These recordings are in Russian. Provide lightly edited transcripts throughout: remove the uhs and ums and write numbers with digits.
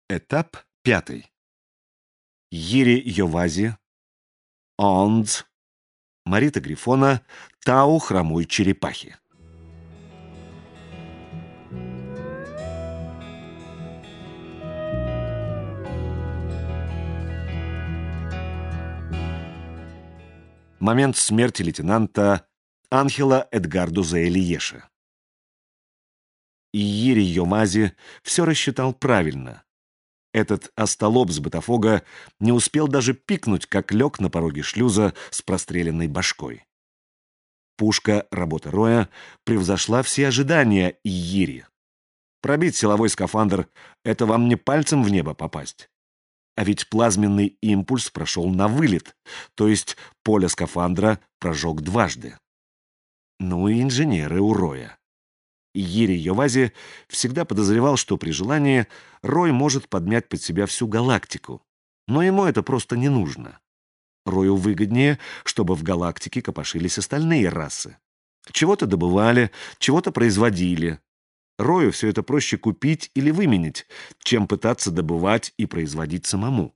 Этап 5. Йири Йовази, Ондз, Марита Грифона, Тау хромой черепахи. Момент смерти лейтенанта Анхела Эдгардуза Элиеша. Йири Йомази все рассчитал правильно. Этот остолоп с Ботафога не успел даже пикнуть, как лег на пороге шлюза с простреленной башкой. Пушка работы Роя превзошла все ожидания Йири. Пробить силовой скафандр — это вам не пальцем в небо попасть. А ведь плазменный импульс прошел на вылет, то есть поле скафандра прожег дважды. Ну и инженеры у Роя. Йири Йовази всегда подозревал, что при желании Рой может подмять под себя всю галактику. Но ему это просто не нужно. Рою выгоднее, чтобы в галактике копошились остальные расы. Чего-то добывали, чего-то производили. Рою все это проще купить или выменить, чем пытаться добывать и производить самому.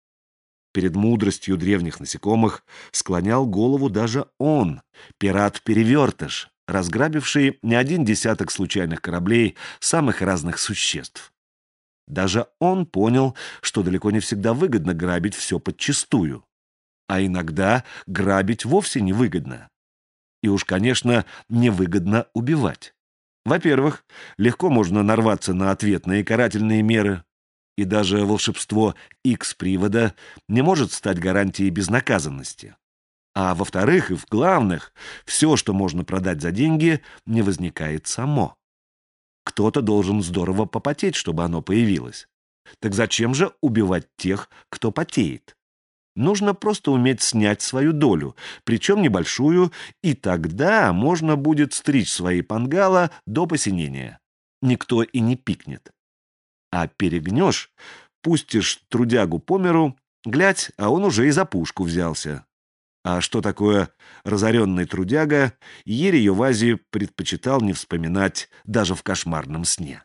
Перед мудростью древних насекомых склонял голову даже он, пират-перевертыш, разграбивший не один десяток случайных кораблей самых разных существ. Даже он понял, что далеко не всегда выгодно грабить все подчистую, а иногда грабить вовсе невыгодно. И уж, конечно, невыгодно убивать. Во-первых, легко можно нарваться на ответные карательные меры, и даже волшебство X-привода не может стать гарантией безнаказанности. А во-вторых, и в-главных, все, что можно продать за деньги, не возникает само. Кто-то должен здорово попотеть, чтобы оно появилось. Так зачем же убивать тех, кто потеет? Нужно просто уметь снять свою долю, причем небольшую, и тогда можно будет стричь свои пангала до посинения. Никто и не пикнет. А перегнешь, пустишь трудягу по миру, глядь, а он уже и за пушку взялся. А что такое разоренный трудяга, Йири Йовази предпочитал не вспоминать даже в кошмарном сне.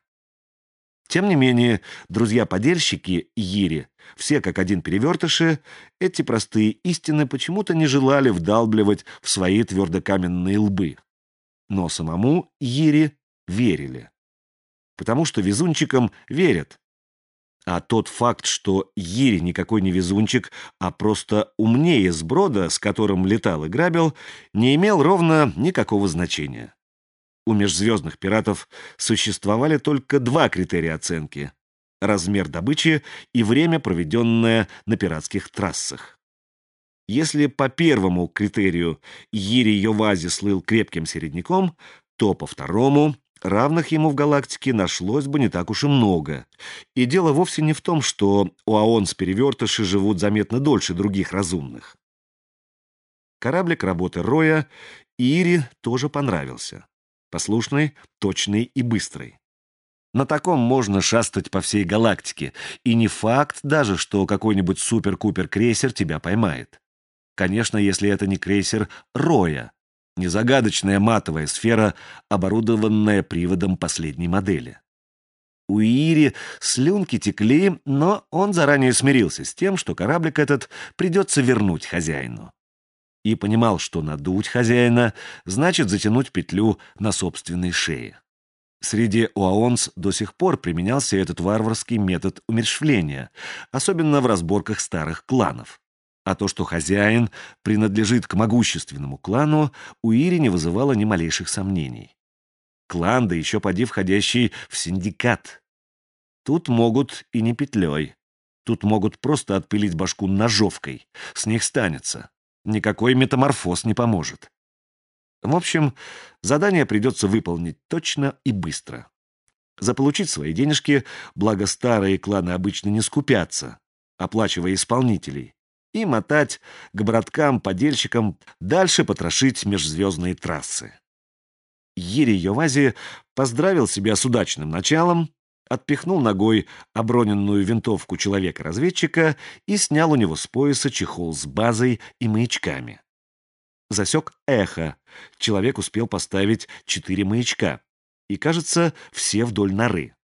Тем не менее, друзья-подельщики Йири, все как один перевертыши, эти простые истины почему-то не желали вдалбливать в свои твердокаменные лбы. Но самому Йири верили. Потому что везунчикам верят. А тот факт, что Йири никакой не везунчик, а просто умнее сброда, с которым летал и грабил, не имел ровно никакого значения. У межзвездных пиратов существовали только два критерия оценки — размер добычи и время, проведенное на пиратских трассах. Если по первому критерию Йири Йовази слыл крепким середняком, то по второму равных ему в галактике нашлось бы не так уж и много. И дело вовсе не в том, что уаонс-перевертыши живут заметно дольше других разумных. Кораблик работы Роя Йири тоже понравился. Послушный, точный и быстрый. На таком можно шастать по всей галактике, и не факт даже, что какой-нибудь супер-купер-крейсер тебя поймает. Конечно, если это не крейсер Роя, не загадочная матовая сфера, оборудованная приводом последней модели. У Йири слюнки текли, но он заранее смирился с тем, что кораблик этот придется вернуть хозяину. И понимал, что надуть хозяина значит затянуть петлю на собственной шее. Среди уаонс до сих пор применялся этот варварский метод умерщвления, особенно в разборках старых кланов. А то, что хозяин принадлежит к могущественному клану, у Йири не вызывало ни малейших сомнений. Клан, да еще поди входящий в синдикат. Тут могут и не петлей. Тут могут просто отпилить башку ножовкой. С них станется. Никакой метаморфоз не поможет. В общем, задание придется выполнить точно и быстро. Заполучить свои денежки, благо старые кланы обычно не скупятся, оплачивая исполнителей, и мотать к браткам-подельщикам дальше потрошить межзвездные трассы. Йири Йовази поздравил себя с удачным началом, отпихнул ногой оброненную винтовку человека-разведчика и снял у него с пояса чехол с базой и маячками. Засек эхо. Человек успел поставить 4 маячка. И, кажется, все вдоль норы.